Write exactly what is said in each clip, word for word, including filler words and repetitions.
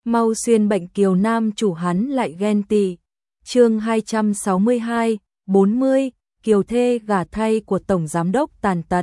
mau xuyên bệnh kiều nam chủ hắn lại ghen tị. Chương hai trăm sáu mươi hai, bốn mươi, kiều thê gả thay của tổng giám đốc tàn tật.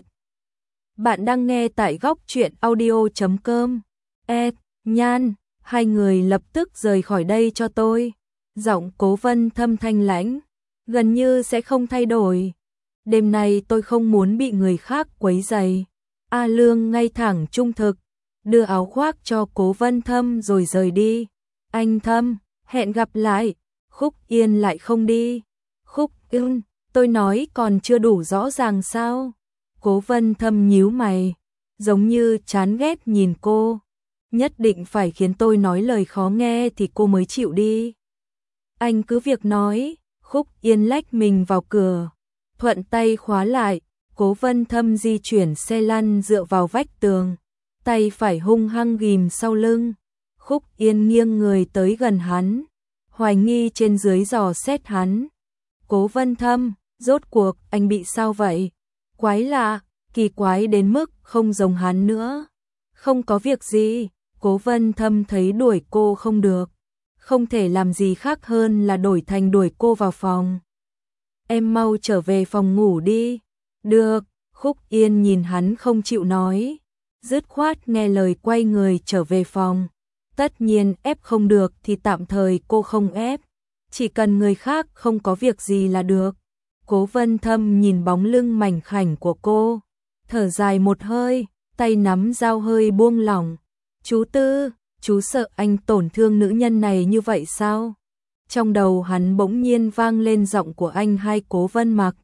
Bạn đang nghe tại góc truyện audio chấm com. E, Nhan, hai người lập tức rời khỏi đây cho tôi. Giọng Cố Vân Thâm thanh lãnh, gần như sẽ không thay đổi. Đêm nay tôi không muốn bị người khác quấy rầy. A Lương ngay thẳng trung thực, đưa áo khoác cho Cố Vân Thâm rồi rời đi. Anh Thâm, hẹn gặp lại. Khúc Yên lại không đi. Khúc Yên, tôi nói còn chưa đủ rõ ràng sao? Cố Vân Thâm nhíu mày, giống như chán ghét nhìn cô. Nhất định phải khiến tôi nói lời khó nghe thì cô mới chịu đi. Anh cứ việc nói. Khúc Yên lách mình vào cửa, thuận tay khóa lại. Cố Vân Thâm di chuyển xe lăn dựa vào vách tường, tay phải hung hăng ghim sau lưng. Khúc Yên nghiêng người tới gần hắn, hoài nghi trên dưới dò xét hắn. Cố Vân Thâm, rốt cuộc anh bị sao vậy? Quái lạ, kỳ quái đến mức không giống hắn nữa. Không có việc gì. Cố Vân Thâm thấy đuổi cô không được, không thể làm gì khác hơn là đổi thành đuổi cô vào phòng. Em mau trở về phòng ngủ đi. Được. Khúc Yên nhìn hắn không chịu nói, dứt khoát nghe lời quay người trở về phòng. Tất nhiên ép không được thì tạm thời cô không ép, chỉ cần người khác không có việc gì là được. Cố Vân Thâm nhìn bóng lưng mảnh khảnh của cô, thở dài một hơi, tay nắm dao hơi buông lỏng. Chú Tư, chú sợ anh tổn thương nữ nhân này như vậy sao? Trong đầu hắn bỗng nhiên vang lên giọng của anh hai Cố Vân Mặc.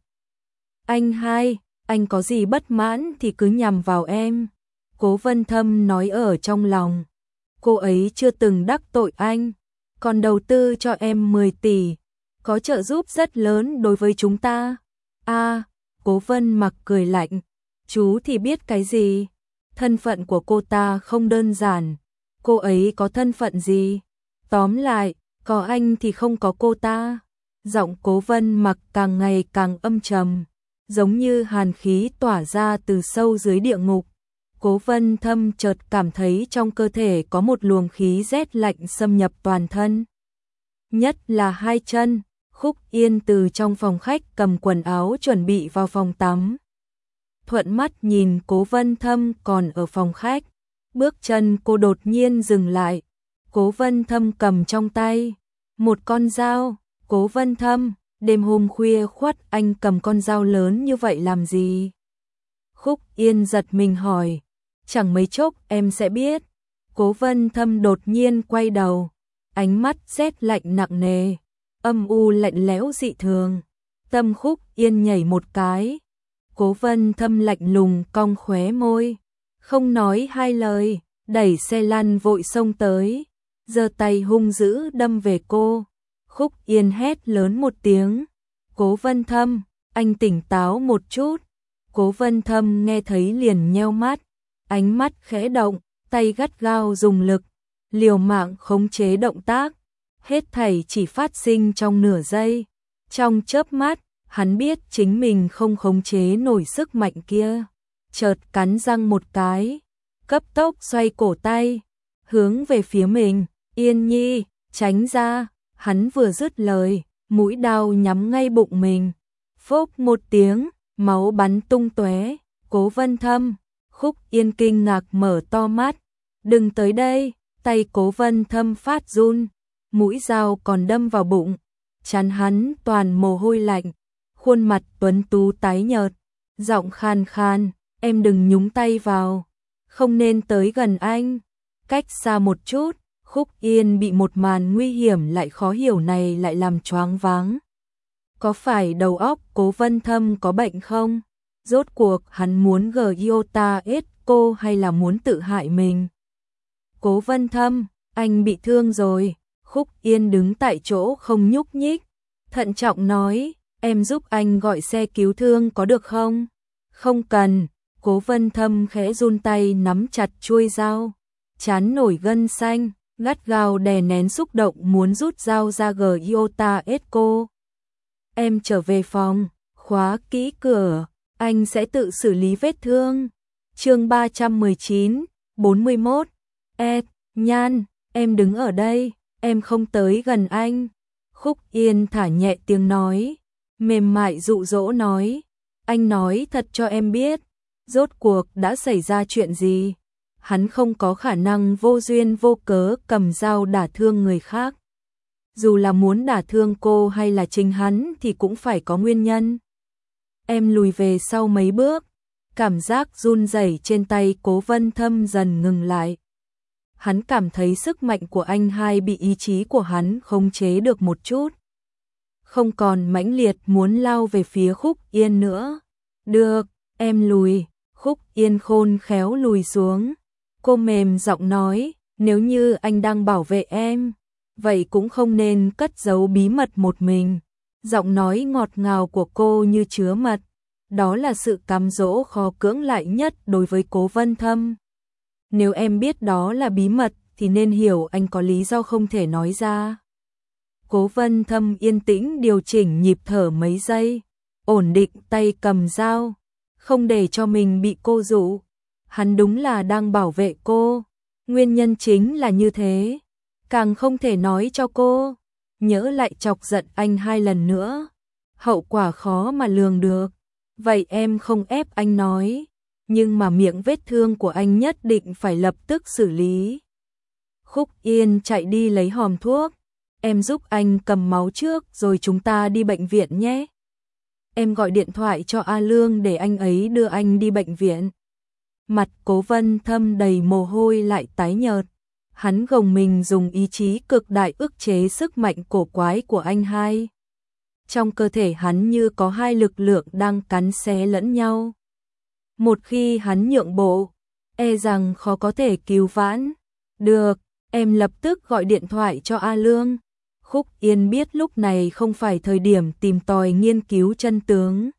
Anh hai, anh có gì bất mãn thì cứ nhằm vào em. Cố Vân Thâm nói ở trong lòng. Cô ấy chưa từng đắc tội anh, còn đầu tư cho em mười tỷ, có trợ giúp rất lớn đối với chúng ta. A, à, Cố Vân Mặc cười lạnh. Chú thì biết cái gì? Thân phận của cô ta không đơn giản. Cô ấy có thân phận gì? Tóm lại, có anh thì không có cô ta. Giọng Cố Vân Mặc càng ngày càng âm trầm, giống như hàn khí tỏa ra từ sâu dưới địa ngục. Cố Vân Thâm chợt cảm thấy trong cơ thể có một luồng khí rét lạnh xâm nhập toàn thân, nhất là hai chân. Khúc Yên từ trong phòng khách cầm quần áo chuẩn bị vào phòng tắm, thuận mắt nhìn Cố Vân Thâm còn ở phòng khách. Bước chân cô đột nhiên dừng lại. Cố Vân Thâm cầm trong tay một con dao. Cố Vân Thâm, đêm hôm khuya khoắt anh cầm con dao lớn như vậy làm gì? Khúc Yên giật mình hỏi. Chẳng mấy chốc em sẽ biết. Cố Vân Thâm đột nhiên quay đầu, ánh mắt rét lạnh nặng nề, âm u lạnh lẽo dị thường. Tâm Khúc Yên nhảy một cái. Cố Vân Thâm lạnh lùng cong khóe môi, không nói hai lời, đẩy xe lăn vội xông tới, giơ tay hung dữ đâm về cô. Khúc Yên hét lớn một tiếng. Cố Vân Thâm, anh tỉnh táo một chút. Cố Vân Thâm nghe thấy liền nheo mắt, ánh mắt khẽ động, tay gắt gao dùng lực, liều mạng khống chế động tác. Hết thảy chỉ phát sinh trong nửa giây. Trong chớp mắt, hắn biết chính mình không khống chế nổi sức mạnh kia. Chợt cắn răng một cái, cấp tốc xoay cổ tay, hướng về phía mình. Yên Nhi, tránh ra. Hắn vừa dứt lời, mũi đao nhắm ngay bụng mình. Phốc một tiếng, máu bắn tung tóe. Cố Vân Thâm. Khúc Yên kinh ngạc mở to mắt. Đừng tới đây. Tay Cố Vân Thâm phát run, mũi dao còn đâm vào bụng. Trán hắn toàn mồ hôi lạnh, khuôn mặt tuấn tú tái nhợt, giọng khan khan. Em đừng nhúng tay vào, không nên tới gần anh, cách xa một chút. Khúc Yên bị một màn nguy hiểm lại khó hiểu này lại làm choáng váng. Có phải đầu óc Cố Vân Thâm có bệnh không? Rốt cuộc hắn muốn Giota ết cô hay là muốn tự hại mình? Cố Vân Thâm, anh bị thương rồi. Khúc Yên đứng tại chỗ không nhúc nhích, thận trọng nói. Em giúp anh gọi xe cứu thương có được không? Không cần. Cố Vân Thâm khẽ run tay nắm chặt chuôi dao, trán nổi gân xanh, gắt gao đè nén xúc động muốn rút dao ra. Giota ết cô. Em trở về phòng, khóa kỹ cửa, anh sẽ tự xử lý vết thương. Chương ba trăm mười chín, bốn mươi mốt. E, Nhan, Em đứng ở đây, em không tới gần anh. Khúc Yên thả nhẹ tiếng nói, mềm mại dụ dỗ nói, anh nói thật cho em biết, rốt cuộc đã xảy ra chuyện gì. Hắn không có khả năng vô duyên vô cớ cầm dao đả thương người khác. Dù là muốn đả thương cô hay là chính hắn thì cũng phải có nguyên nhân. Em lùi về sau mấy bước, cảm giác run rẩy trên tay Cố Vân Thâm dần ngừng lại. Hắn cảm thấy sức mạnh của anh hai bị ý chí của hắn khống chế được một chút. Không còn mãnh liệt muốn lao về phía Khúc Yên nữa. Được, em lùi. Khúc Yên khôn khéo lùi xuống. Cô mềm giọng nói, nếu như anh đang bảo vệ em, vậy cũng không nên cất giấu bí mật một mình. Giọng nói ngọt ngào của cô như chứa mật. Đó là sự cám dỗ khó cưỡng lại nhất đối với Cố Vân Thâm. Nếu em biết đó là bí mật thì nên hiểu anh có lý do không thể nói ra. Cố Vân Thâm yên tĩnh điều chỉnh nhịp thở mấy giây, ổn định tay cầm dao, không để cho mình bị cô dụ. Hắn đúng là đang bảo vệ cô, nguyên nhân chính là như thế, càng không thể nói cho cô, nhỡ lại chọc giận anh hai lần nữa, hậu quả khó mà lường được. Vậy em không ép anh nói, nhưng mà miệng vết thương của anh nhất định phải lập tức xử lý. Khúc Yên chạy đi lấy hòm thuốc, em giúp anh cầm máu trước rồi chúng ta đi bệnh viện nhé. Em gọi điện thoại cho A Lương để anh ấy đưa anh đi bệnh viện. Mặt Cố Vân Thâm đầy mồ hôi lại tái nhợt. Hắn gồng mình dùng ý chí cực đại ức chế sức mạnh cổ quái của anh hai. Trong cơ thể hắn như có hai lực lượng đang cắn xé lẫn nhau. Một khi hắn nhượng bộ, e rằng khó có thể cứu vãn. Được, em lập tức gọi điện thoại cho A Lương. Khúc Yên biết lúc này không phải thời điểm tìm tòi nghiên cứu chân tướng.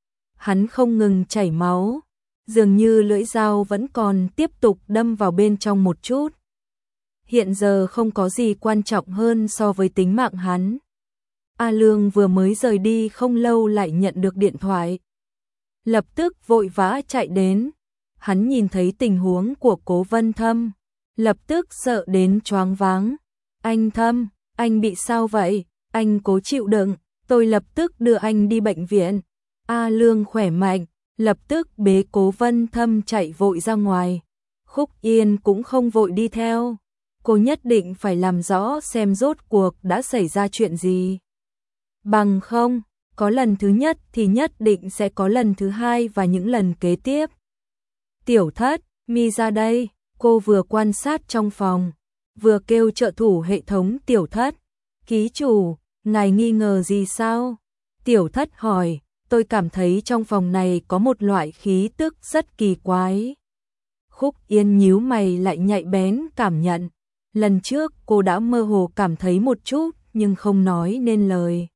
Hắn không ngừng chảy máu, dường như lưỡi dao vẫn còn tiếp tục đâm vào bên trong một chút. Hiện giờ không có gì quan trọng hơn so với tính mạng hắn. A Lương vừa mới rời đi không lâu lại nhận được điện thoại. Lập tức vội vã chạy đến. Hắn nhìn thấy tình huống của Cố Vân Thâm, lập tức sợ đến choáng váng. Anh Thâm, anh bị sao vậy? Anh cố chịu đựng, tôi lập tức đưa anh đi bệnh viện. A Lương khỏe mạnh, lập tức bế Cố Vân Thâm chạy vội ra ngoài. Khúc Yên cũng không vội đi theo. Cô nhất định phải làm rõ xem rốt cuộc đã xảy ra chuyện gì. Bằng không, có lần thứ nhất thì nhất định sẽ có lần thứ hai và những lần kế tiếp. Tiểu Thất, mi ra đây. Cô vừa quan sát trong phòng, vừa kêu trợ thủ hệ thống Tiểu Thất. Ký chủ, ngài nghi ngờ gì sao? Tiểu Thất hỏi, tôi cảm thấy trong phòng này có một loại khí tức rất kỳ quái. Khúc Yên nhíu mày lại nhạy bén cảm nhận. Lần trước cô đã mơ hồ cảm thấy một chút nhưng không nói nên lời.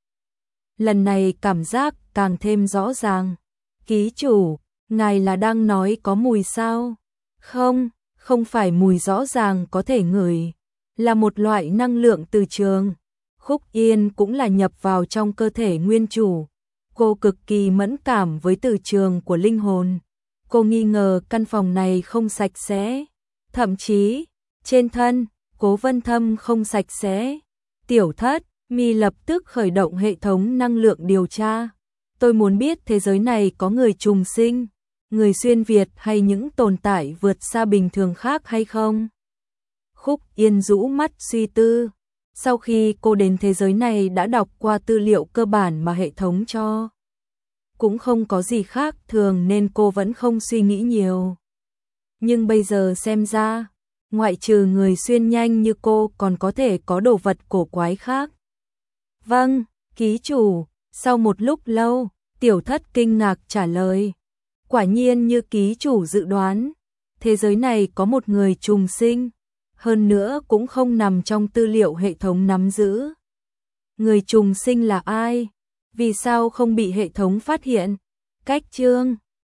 Lần này cảm giác càng thêm rõ ràng. Ký chủ, ngài là đang nói có mùi sao? Không, không phải mùi rõ ràng có thể ngửi, là một loại năng lượng từ trường. Khúc Yên cũng là nhập vào trong cơ thể nguyên chủ. Cô cực kỳ mẫn cảm với từ trường của linh hồn. Cô nghi ngờ căn phòng này không sạch sẽ, thậm chí trên thân Cố Vân Thâm không sạch sẽ. Tiểu Thất, mi lập tức khởi động hệ thống năng lượng điều tra. Tôi muốn biết thế giới này có người trùng sinh, người xuyên Việt hay những tồn tại vượt xa bình thường khác hay không? Khúc Yên rũ mắt suy tư. Sau khi cô đến thế giới này đã đọc qua tư liệu cơ bản mà hệ thống cho. Cũng không có gì khác thường nên cô vẫn không suy nghĩ nhiều. Nhưng bây giờ xem ra, ngoại trừ người xuyên nhanh như cô còn có thể có đồ vật cổ quái khác. Vâng, ký chủ. Sau một lúc lâu, Tiểu Thất kinh ngạc trả lời. Quả nhiên như ký chủ dự đoán, thế giới này có một người trùng sinh, hơn nữa cũng không nằm trong tư liệu hệ thống nắm giữ. Người trùng sinh là ai? Vì sao không bị hệ thống phát hiện? Cách chương